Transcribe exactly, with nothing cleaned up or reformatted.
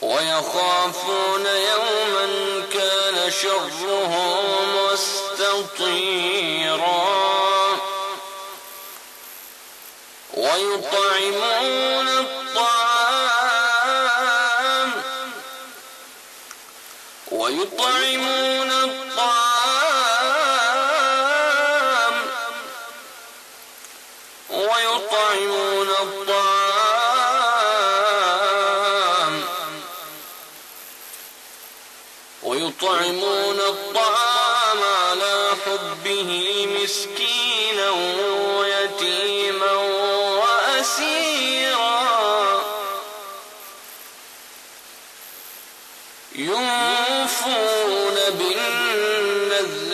ويخافون يوما كان شره مستطيرا ويطعمون الطعام ويطعمون الطعام ويطعمون الطعام ويطعمون الطعام على حبه مسكينا ويتيما وأسيرا يوفون بالنذر